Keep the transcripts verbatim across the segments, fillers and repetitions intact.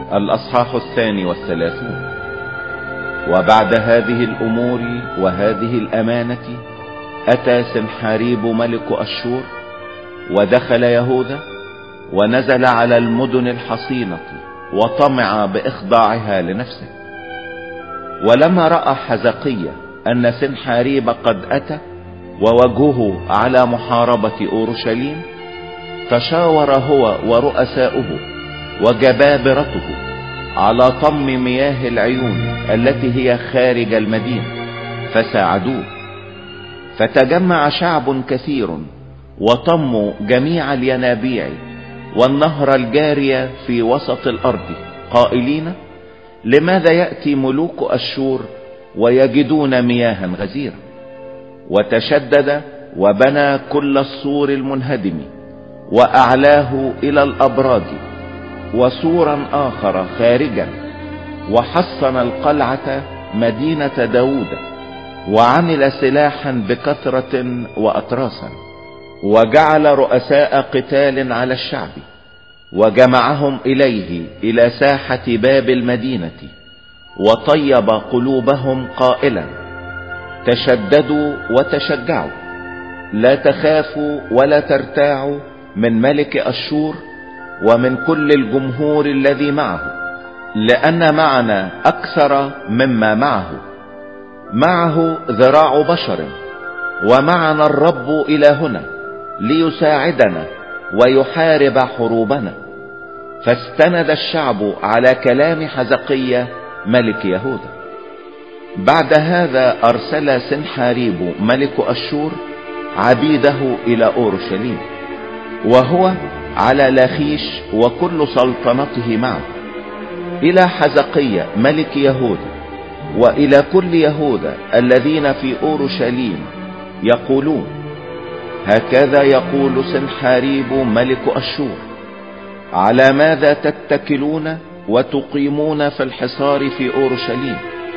الأصحاح الثاني والثلاثون. وبعد هذه الأمور وهذه الأمانة أتى سنحاريب ملك أشور ودخل يهوذا ونزل على المدن الحصينة وطمع بإخضاعها لنفسه. ولما رأى حزقية أن سنحاريب قد أتى ووجهه على محاربة أورشليم، تشاور هو ورؤساؤه وجبابرته على طم مياه العيون التي هي خارج المدينة فساعدوه. فتجمع شعب كثير وطموا جميع الينابيع والنهر الجارية في وسط الأرض قائلين: لماذا يأتي ملوك أشور ويجدون مياها غزيرة؟ وتشدد وبنى كل السور المنهدم وأعلاه إلى الأبراج وسورا آخر خارجا، وحصن القلعة مدينة داود، وعمل سلاحا بكثرة وأطراسا، وجعل رؤساء قتال على الشعب وجمعهم إليه إلى ساحة باب المدينة، وطيب قلوبهم قائلا: تشددوا وتشجعوا، لا تخافوا ولا ترتاعوا من ملك أشور ومن كل الجمهور الذي معه، لأن معنا أكثر مما معه. معه ذراع بشر، ومعنا الرب إلهنا ليساعدنا ويحارب حروبنا. فاستند الشعب على كلام حزقية ملك يهوذا. بعد هذا أرسل سنحاريب ملك أشور عبيده إلى أورشليم، وهو على لاخيش وكل سلطنته معه، إلى حزقية ملك يهوذا وإلى كل يهوذا الذين في أورشليم، يقولون: هكذا يقول سنحاريب ملك أشور: على ماذا تتكلون وتقيمون في الحصار في أورشليم؟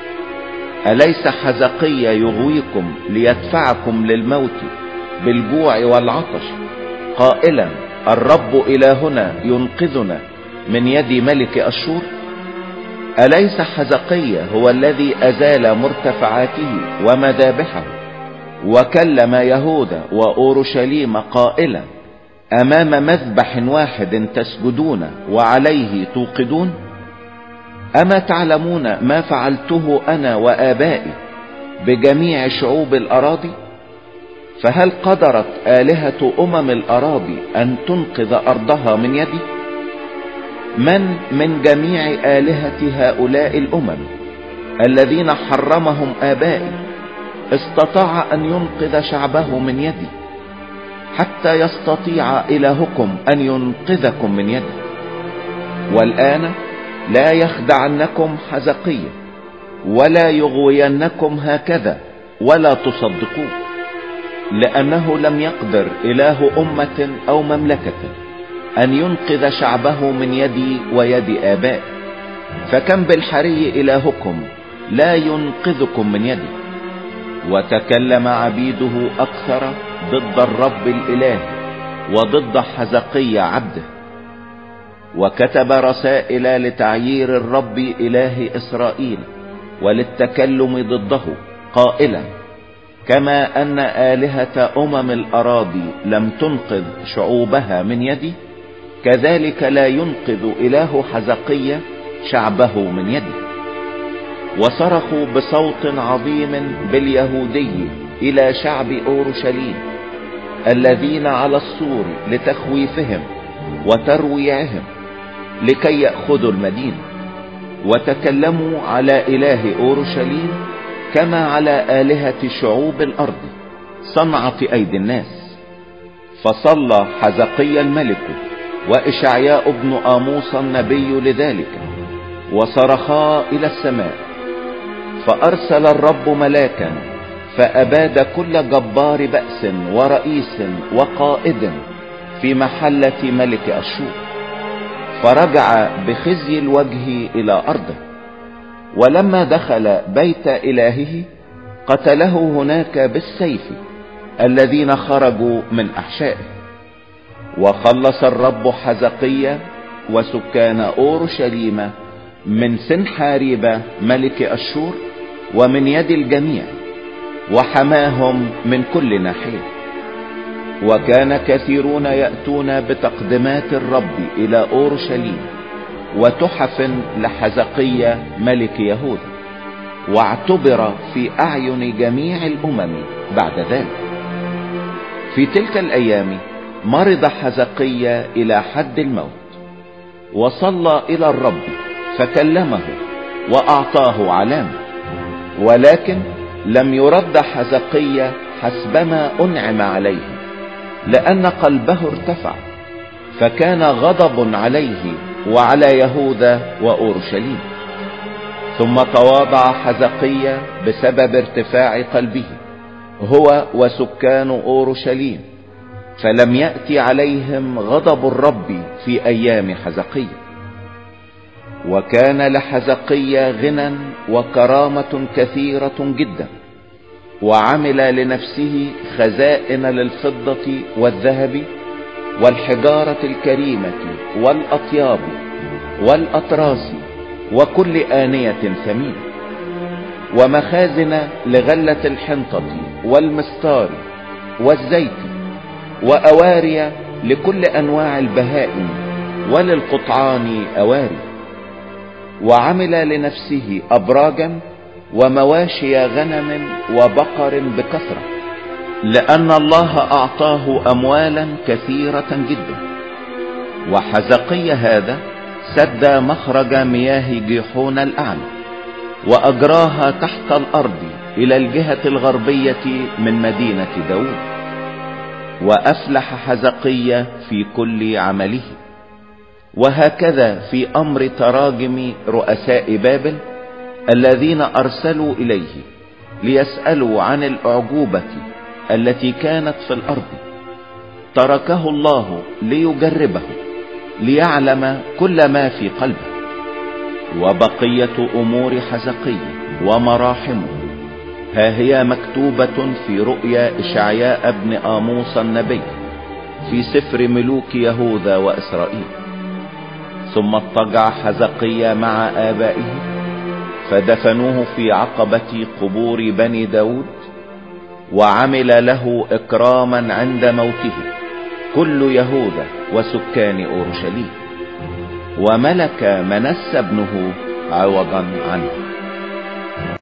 أليس حزقية يغويكم ليدفعكم للموت بالجوع والعطش قائلا: الرب إلهنا ينقذنا من يد ملك أشور؟ أليس حزقية هو الذي أزال مرتفعاته ومذابحه وكلم يهوذا وأورشليم قائلا: أمام مذبح واحد تسجدون وعليه توقدون؟ أما تعلمون ما فعلته أنا وآبائي بجميع شعوب الأراضي؟ فهل قدرت آلهة أمم الأراضي أن تنقذ أرضها من يدي؟ من من جميع آلهة هؤلاء الأمم الذين حرمهم آبائي استطاع أن ينقذ شعبه من يدي، حتى يستطيع إلهكم أن ينقذكم من يدي؟ والآن لا يخدعنكم حزقية ولا يغوينكم هكذا ولا تصدقوه، لأنه لم يقدر إله أمة أو مملكة أن ينقذ شعبه من يدي ويد آبائي، فكم بالحري إلهكم لا ينقذكم من يدي. وتكلم عبيده أكثر ضد الرب الإله وضد حزقية عبده، وكتب رسائل لتعيير الرب إله إسرائيل وللتكلم ضده قائلا: كما أن آلهة أمم الأراضي لم تنقذ شعوبها من يدي، كذلك لا ينقذ إله حزقية شعبه من يدي. وصرخوا بصوت عظيم باليهودي إلى شعب أورشليم الذين على السور لتخويفهم وترويعهم لكي يأخذوا المدينة، وتكلموا على إله أورشليم كما على آلهة شعوب الأرض صنعة أيدي الناس. فصلى حزقية الملك وإشعياء بن آموس النبي لذلك، وصرخا إلى السماء، فأرسل الرب ملاكا فأباد كل جبار بأس ورئيس وقائد في محلة ملك أشور، فرجع بخزي الوجه إلى أرضه. ولما دخل بيت إلهه قتله هناك بالسيف الذين خرجوا من أحشائه. وخلص الرب حزقية وسكان أورشليم من سنحاريب ملك أشور ومن يد الجميع، وحماهم من كل ناحية. وكان كثيرون يأتون بتقدمات الرب إلى أورشليم وتحف لحزقية ملك يهوذا، واعتبر في أعين جميع الأمم بعد ذلك. في تلك الأيام مرض حزقية إلى حد الموت، وصلى إلى الرب فكلمه وأعطاه علامة، ولكن لم يرد حزقية حسبما أنعم عليه، لأن قلبه ارتفع، فكان غضب عليه وعلى يهوذا وأورشليم. ثم تواضع حزقية بسبب ارتفاع قلبه هو وسكان أورشليم، فلم يأتي عليهم غضب الرب في أيام حزقية. وكان لحزقية غنى وكرامة كثيرة جدا، وعمل لنفسه خزائن للفضة والذهب والحجارة الكريمة والأطياب والأطراس وكل آنية ثمينة، ومخازن لغلة الحنطة والمستار والزيت، وأواري لكل أنواع البهائم، وللقطعان أواري. وعمل لنفسه أبراجا ومواشي غنم وبقر بكثرة، لأن الله أعطاه أموالا كثيرة جدا. وحزقية هذا سد مخرج مياه جيحون الأعلى، وأجراها تحت الأرض إلى الجهة الغربية من مدينة داود. وأفلح حزقية في كل عمله. وهكذا في أمر تراجم رؤساء بابل الذين أرسلوا إليه ليسألوا عن الأعجوبة التي كانت في الأرض، تركه الله ليجربه ليعلم كل ما في قلبه. وبقية أمور حزقية ومراحمه ها هي مكتوبة في رؤيا إشعياء بن آموس النبي في سفر ملوك يهوذا وإسرائيل. ثم اضطجع حزقية مع آبائه، فدفنوه في عقبة قبور بني داود، وعمل له إكراما عند موته كل يهوذا وسكان أورشليم، وملك منسى ابنه عوضا عنه.